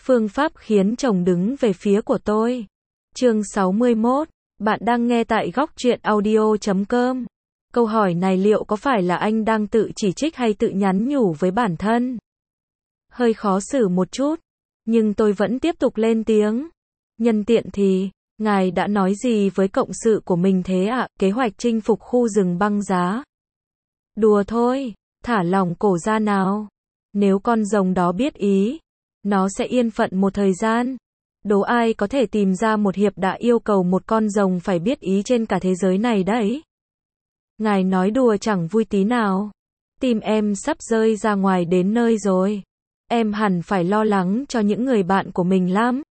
Phương pháp khiến chồng đứng về phía của tôi. Chương 61. Bạn đang nghe tại góc truyện audio.com. Câu hỏi này liệu có phải là anh đang tự chỉ trích hay tự nhắn nhủ với bản thân? Hơi khó xử một chút, nhưng tôi vẫn tiếp tục lên tiếng. Nhân tiện thì, ngài đã nói gì với cộng sự của mình thế ạ? Kế hoạch chinh phục khu rừng băng giá. Đùa thôi, thả lỏng cổ ra nào. Nếu con rồng đó biết ý, nó sẽ yên phận một thời gian. Đố ai có thể tìm ra một hiệp đã yêu cầu một con rồng phải biết ý trên cả thế giới này đấy. Ngài nói đùa chẳng vui tí nào. Tim em sắp rơi ra ngoài đến nơi rồi. Em hẳn phải lo lắng cho những người bạn của mình lắm.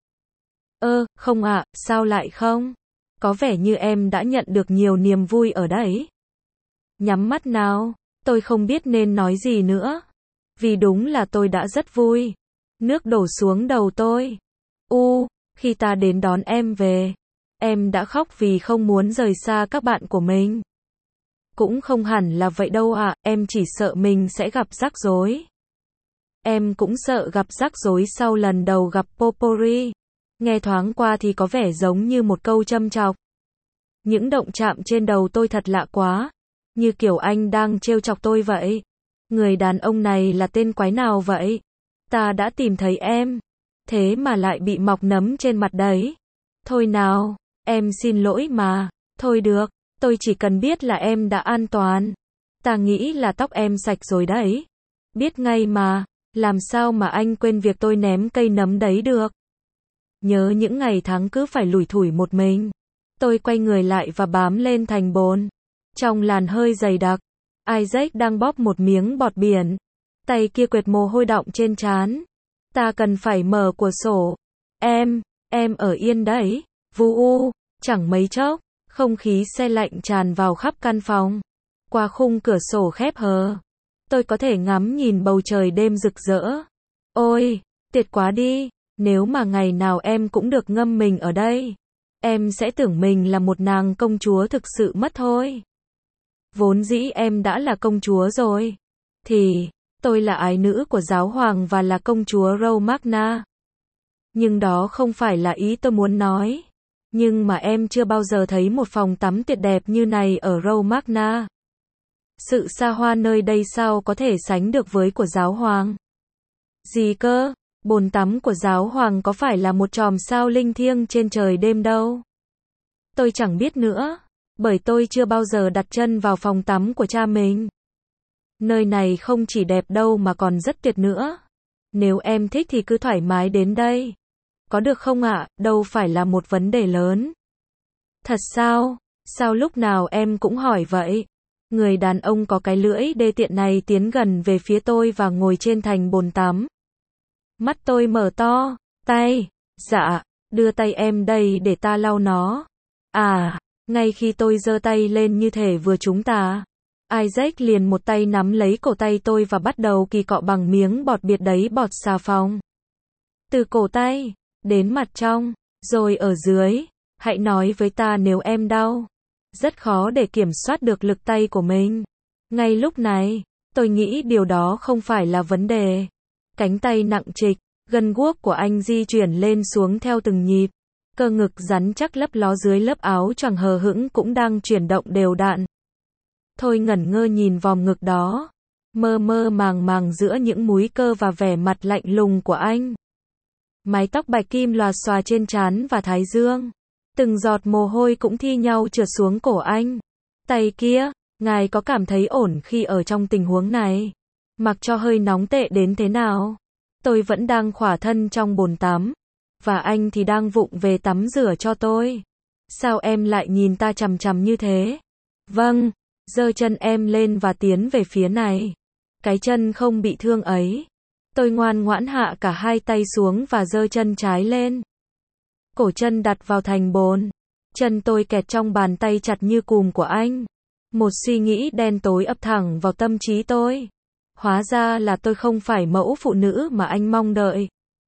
Không ạ, sao lại không? Có vẻ như em đã nhận được nhiều niềm vui ở đấy. Nhắm mắt nào, tôi không biết nên nói gì nữa. Vì đúng là tôi đã rất vui. Nước đổ xuống đầu tôi. Khi ta đến đón em về, em đã khóc vì không muốn rời xa các bạn của mình. Cũng không hẳn là vậy đâu ạ, em chỉ sợ mình sẽ gặp rắc rối. Em cũng sợ gặp rắc rối sau lần đầu gặp Popori. Nghe thoáng qua thì có vẻ giống như một câu châm chọc. Những động chạm trên đầu tôi thật lạ quá. Như kiểu anh đang trêu chọc tôi vậy. Người đàn ông này là tên quái nào vậy? Ta đã tìm thấy em. Thế mà lại bị mọc nấm trên mặt đấy. Thôi nào, em xin lỗi mà. Thôi được, tôi chỉ cần biết là em đã an toàn. Ta nghĩ là tóc em sạch rồi đấy. Biết ngay mà, làm sao mà anh quên việc tôi ném cây nấm đấy được. Nhớ những ngày tháng cứ phải lủi thủi một mình. Tôi quay người lại và bám lên thành bồn. Trong làn hơi dày đặc, Isaac đang bóp một miếng bọt biển. Tay kia quệt mồ hôi đọng trên trán. Ta cần phải mở cửa sổ. Em ở yên đấy. Chẳng mấy chốc, không khí se lạnh tràn vào khắp căn phòng. Qua khung cửa sổ khép hờ, tôi có thể ngắm nhìn bầu trời đêm rực rỡ. Ôi, tuyệt quá đi. Nếu mà ngày nào em cũng được ngâm mình ở đây, em sẽ tưởng mình là một nàng công chúa thực sự mất thôi. Vốn dĩ em đã là công chúa rồi. Thì, tôi là ái nữ của giáo hoàng và là công chúa Romagna. Nhưng đó không phải là ý tôi muốn nói. Nhưng mà em chưa bao giờ thấy một phòng tắm tuyệt đẹp như này ở Romagna. Sự xa hoa nơi đây sao có thể sánh được với của giáo hoàng? Gì cơ? Bồn tắm của giáo hoàng có phải là một chòm sao linh thiêng trên trời đêm đâu? Tôi chẳng biết nữa, bởi tôi chưa bao giờ đặt chân vào phòng tắm của cha mình. Nơi này không chỉ đẹp đâu mà còn rất tuyệt nữa. Nếu em thích thì cứ thoải mái đến đây. Có được không ạ? Đâu phải là một vấn đề lớn. Thật sao? Sao lúc nào em cũng hỏi vậy? Người đàn ông có cái lưỡi đê tiện này tiến gần về phía tôi và ngồi trên thành bồn tắm. Mắt tôi mở to. Tay. Dạ, đưa tay em đây để ta lau nó. Ngay khi tôi giơ tay lên như thể vừa trúng tà, Isaac liền một tay nắm lấy cổ tay tôi và bắt đầu kỳ cọ bằng miếng bọt biệt đấy bọt xà phòng. Từ cổ tay, đến mặt trong, rồi ở dưới. Hãy nói với ta nếu em đau. Rất khó để kiểm soát được lực tay của mình. Ngay lúc này, tôi nghĩ điều đó không phải là vấn đề. Cánh tay nặng trịch, gân guốc của anh di chuyển lên xuống theo từng nhịp. Cơ ngực rắn chắc lấp ló dưới lớp áo choàng hờ hững cũng đang chuyển động đều đặn. Thôi ngẩn ngơ nhìn vòng ngực đó, mơ mơ màng màng giữa những múi cơ và vẻ mặt lạnh lùng của anh. Mái tóc bạch kim lòa xòa trên trán và thái dương. Từng giọt mồ hôi cũng thi nhau trượt xuống cổ anh. Tay kia, ngài có cảm thấy ổn khi ở trong tình huống này? Mặc cho hơi nóng tệ đến thế nào, tôi vẫn đang khỏa thân trong bồn tắm. Và anh thì đang vụng về tắm rửa cho tôi. Sao em lại nhìn ta chằm chằm như thế? Vâng, giơ chân em lên và tiến về phía này. Cái chân không bị thương ấy. Tôi ngoan ngoãn hạ cả hai tay xuống và giơ chân trái lên. Cổ chân đặt vào thành bồn. Chân tôi kẹt trong bàn tay chặt như cùm của anh. Một suy nghĩ đen tối ập thẳng vào tâm trí tôi. Hóa ra là tôi không phải mẫu phụ nữ mà anh mong đợi.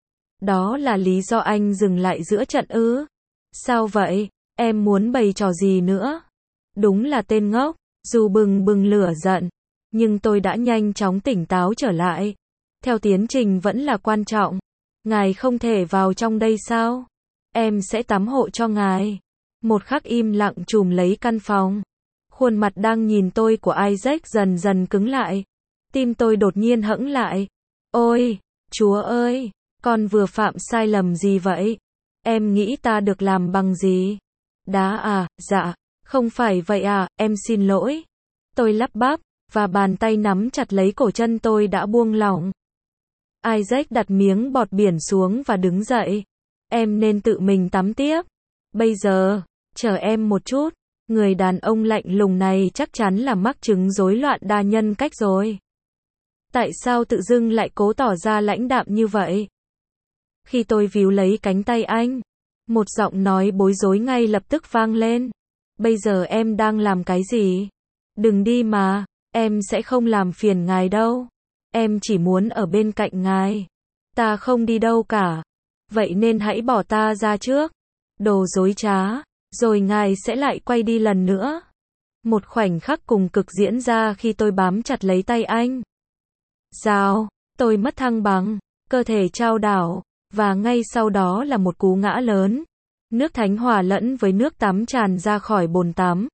Đó là lý do anh dừng lại giữa trận ư? Sao vậy? Em muốn bày trò gì nữa? Đúng là tên ngốc. Dù bừng bừng lửa giận, nhưng tôi đã nhanh chóng tỉnh táo trở lại. Theo tiến trình vẫn là quan trọng. Ngài không thể vào trong đây sao? Em sẽ tắm hộ cho ngài. Một khắc im lặng trùm lấy căn phòng. Khuôn mặt đang nhìn tôi của Isaac dần dần cứng lại. Tim tôi đột nhiên hẫng lại. Ôi, Chúa ơi, con vừa phạm sai lầm gì vậy? Em nghĩ ta được làm bằng gì? Đá à, dạ, không phải vậy à, em xin lỗi. Tôi lắp bắp, và bàn tay nắm chặt lấy cổ chân tôi đã buông lỏng. Isaac đặt miếng bọt biển xuống và đứng dậy. Em nên tự mình tắm tiếp. Bây giờ, chờ em một chút. Người đàn ông lạnh lùng này chắc chắn là mắc chứng rối loạn đa nhân cách rồi. Tại sao tự dưng lại cố tỏ ra lãnh đạm như vậy? Khi tôi víu lấy cánh tay anh, một giọng nói bối rối ngay lập tức vang lên. Bây giờ em đang làm cái gì? Đừng đi mà, em sẽ không làm phiền ngài đâu. Em chỉ muốn ở bên cạnh ngài. Ta không đi đâu cả. Vậy nên hãy bỏ ta ra trước. Đồ dối trá. Rồi ngài sẽ lại quay đi lần nữa. Một khoảnh khắc cùng cực diễn ra khi tôi bám chặt lấy tay anh. Rào, tôi mất thăng bằng, cơ thể chao đảo, và ngay sau đó là một cú ngã lớn. Nước thánh hòa lẫn với nước tắm tràn ra khỏi bồn tắm.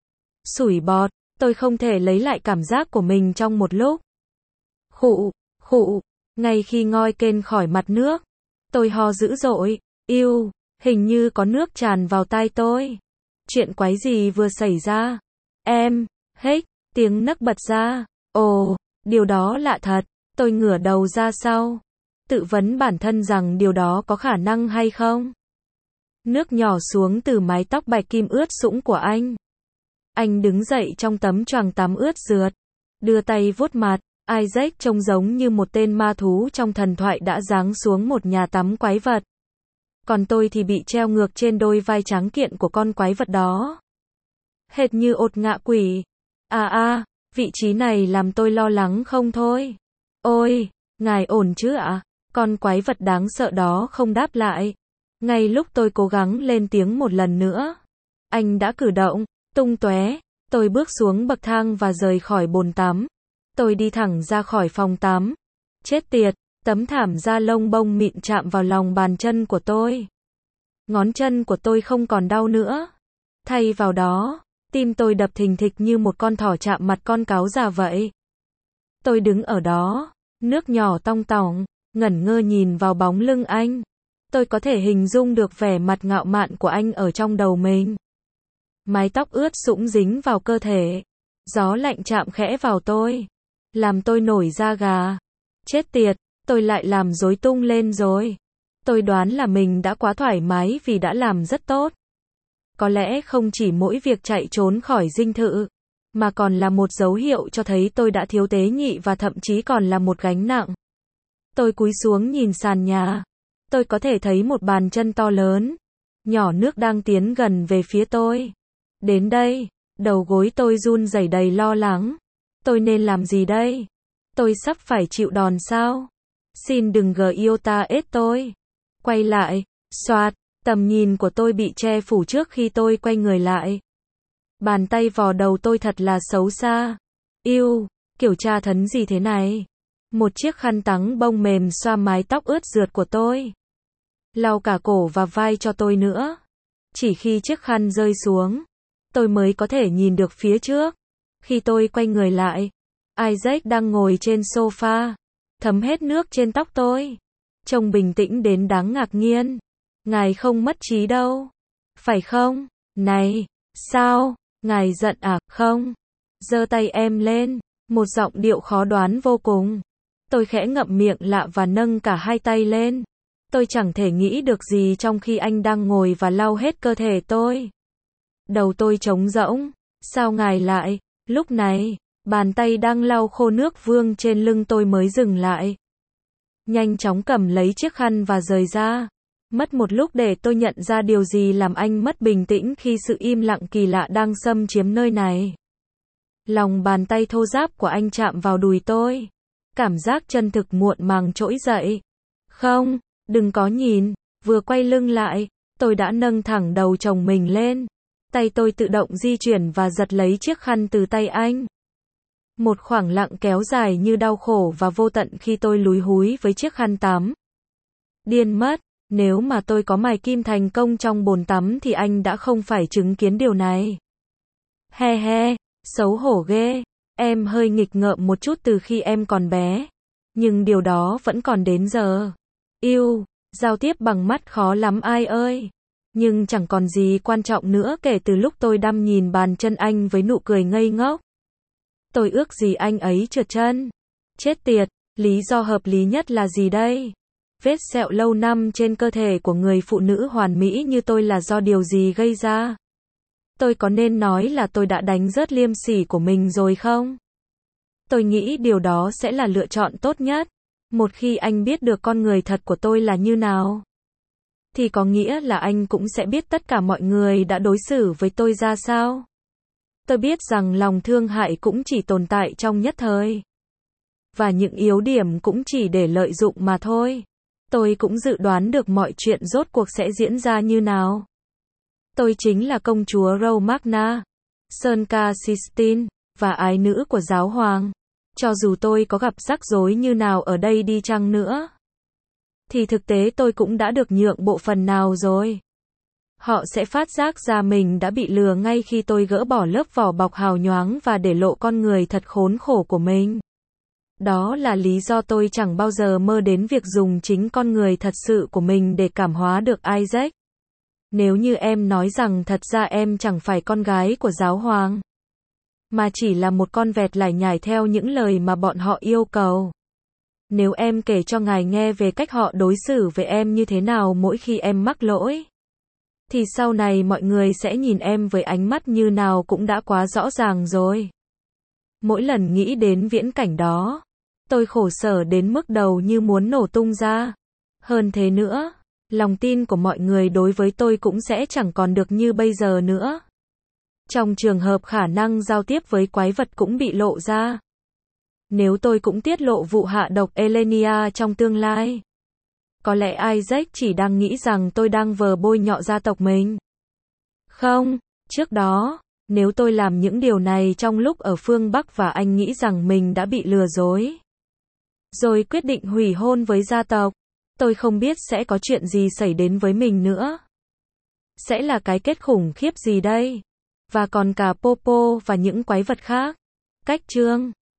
Sủi bọt, tôi không thể lấy lại cảm giác của mình trong một lúc. Khụ, khụ, ngay khi ngoi kênh khỏi mặt nước, tôi ho dữ dội, iu, hình như có nước tràn vào tai tôi. Chuyện quái gì vừa xảy ra? Em, hếch, tiếng nấc bật ra. Ồ, điều đó lạ thật, tôi ngửa đầu ra sau. Tự vấn bản thân rằng điều đó có khả năng hay không. Nước nhỏ xuống từ mái tóc bạch kim ướt sũng của anh. Anh đứng dậy trong tấm choàng tắm ướt rượt, đưa tay vuốt mặt. Isaac trông giống như một tên ma thú trong thần thoại đã giáng xuống một nhà tắm quái vật. Còn tôi thì bị treo ngược trên đôi vai trắng kiện của con quái vật đó. Hệt như ột ngạ quỷ. Vị trí này làm tôi lo lắng không thôi. Ôi, ngài ổn chứ ạ? Con quái vật đáng sợ đó không đáp lại. Ngay lúc tôi cố gắng lên tiếng một lần nữa, anh đã cử động, tung tóe. Tôi bước xuống bậc thang và rời khỏi bồn tắm. Tôi đi thẳng ra khỏi phòng tắm. Chết tiệt, tấm thảm da lông bông mịn chạm vào lòng bàn chân của tôi. Ngón chân của tôi không còn đau nữa. Thay vào đó, tim tôi đập thình thịch như một con thỏ chạm mặt con cáo già vậy. Tôi đứng ở đó, nước nhỏ tong tỏng, ngẩn ngơ nhìn vào bóng lưng anh. Tôi có thể hình dung được vẻ mặt ngạo mạn của anh ở trong đầu mình. Mái tóc ướt sũng dính vào cơ thể. Gió lạnh chạm khẽ vào tôi, làm tôi nổi da gà. Chết tiệt, tôi lại làm rối tung lên rồi. Tôi đoán là mình đã quá thoải mái vì đã làm rất tốt. Có lẽ không chỉ mỗi việc chạy trốn khỏi dinh thự, mà còn là một dấu hiệu cho thấy tôi đã thiếu tế nhị và thậm chí còn là một gánh nặng. Tôi cúi xuống nhìn sàn nhà. Tôi có thể thấy một bàn chân to lớn, nhỏ nước đang tiến gần về phía tôi. Đến đây, đầu gối tôi run rẩy đầy lo lắng. Tôi nên làm gì đây? Tôi sắp phải chịu đòn sao? Xin đừng iota ết tôi. Quay lại, xoạt, tầm nhìn của tôi bị che phủ trước khi tôi quay người lại. Bàn tay vò đầu tôi thật là xấu xa. Iu, kiểu tra thấn gì thế này? Một chiếc khăn tắng bông mềm xoa mái tóc ướt rượt của tôi. Lau cả cổ và vai cho tôi nữa. Chỉ khi chiếc khăn rơi xuống, tôi mới có thể nhìn được phía trước. Khi tôi quay người lại, Isaac đang ngồi trên sofa, thấm hết nước trên tóc tôi. Trông bình tĩnh đến đáng ngạc nhiên. Ngài không mất trí đâu. Phải không? Này, sao? Ngài giận à? Không. Giơ tay em lên. Một giọng điệu khó đoán vô cùng. Tôi khẽ ngậm miệng lạ và nâng cả hai tay lên. Tôi chẳng thể nghĩ được gì trong khi anh đang ngồi và lau hết cơ thể tôi. Đầu tôi trống rỗng. Sao ngài lại? Lúc này, bàn tay đang lau khô nước vương trên lưng tôi mới dừng lại. Nhanh chóng cầm lấy chiếc khăn và rời ra. Mất một lúc để tôi nhận ra điều gì làm anh mất bình tĩnh khi sự im lặng kỳ lạ đang xâm chiếm nơi này. Lòng bàn tay thô ráp của anh chạm vào đùi tôi. Cảm giác chân thực muộn màng trỗi dậy. Không, đừng có nhìn. Vừa quay lưng lại, tôi đã nâng thẳng đầu chồng mình lên. Tay tôi tự động di chuyển và giật lấy chiếc khăn từ tay anh. Một khoảng lặng kéo dài như đau khổ và vô tận khi tôi lúi húi với chiếc khăn tắm. Điên mất, nếu mà tôi có mài kim thành công trong bồn tắm thì anh đã không phải chứng kiến điều này. He he, xấu hổ ghê, em hơi nghịch ngợm một chút từ khi em còn bé. Nhưng điều đó vẫn còn đến giờ. Yêu, giao tiếp bằng mắt khó lắm ai ơi. Nhưng chẳng còn gì quan trọng nữa kể từ lúc tôi đăm nhìn bàn chân anh với nụ cười ngây ngốc. Tôi ước gì anh ấy trượt chân. Chết tiệt, lý do hợp lý nhất là gì đây? Vết sẹo lâu năm trên cơ thể của người phụ nữ hoàn mỹ như tôi là do điều gì gây ra? Tôi có nên nói là tôi đã đánh rớt liêm sỉ của mình rồi không? Tôi nghĩ điều đó sẽ là lựa chọn tốt nhất. Một khi anh biết được con người thật của tôi là như nào, thì có nghĩa là anh cũng sẽ biết tất cả mọi người đã đối xử với tôi ra sao. Tôi biết rằng lòng thương hại cũng chỉ tồn tại trong nhất thời. Và những yếu điểm cũng chỉ để lợi dụng mà thôi. Tôi cũng dự đoán được mọi chuyện rốt cuộc sẽ diễn ra như nào. Tôi chính là công chúa Romagna, Sơn Ca Sistine, và ái nữ của giáo hoàng. Cho dù tôi có gặp rắc rối như nào ở đây đi chăng nữa, thì thực tế tôi cũng đã được nhượng bộ phần nào rồi. Họ sẽ phát giác ra mình đã bị lừa ngay khi tôi gỡ bỏ lớp vỏ bọc hào nhoáng và để lộ con người thật khốn khổ của mình. Đó là lý do tôi chẳng bao giờ mơ đến việc dùng chính con người thật sự của mình để cảm hóa được Isaac. Nếu như em nói rằng thật ra em chẳng phải con gái của giáo hoàng, mà chỉ là một con vẹt lải nhải theo những lời mà bọn họ yêu cầu. Nếu em kể cho ngài nghe về cách họ đối xử với em như thế nào mỗi khi em mắc lỗi, thì sau này mọi người sẽ nhìn em với ánh mắt như nào cũng đã quá rõ ràng rồi. Mỗi lần nghĩ đến viễn cảnh đó, tôi khổ sở đến mức đầu như muốn nổ tung ra. Hơn thế nữa, lòng tin của mọi người đối với tôi cũng sẽ chẳng còn được như bây giờ nữa. Trong trường hợp khả năng giao tiếp với quái vật cũng bị lộ ra. Nếu tôi cũng tiết lộ vụ hạ độc Elenia trong tương lai, có lẽ Isaac chỉ đang nghĩ rằng tôi đang vờ bôi nhọ gia tộc mình. Không, trước đó, nếu tôi làm những điều này trong lúc ở phương Bắc và anh nghĩ rằng mình đã bị lừa dối, rồi quyết định hủy hôn với gia tộc, tôi không biết sẽ có chuyện gì xảy đến với mình nữa. Sẽ là cái kết khủng khiếp gì đây? Và còn cả Popo và những quái vật khác. Cách chương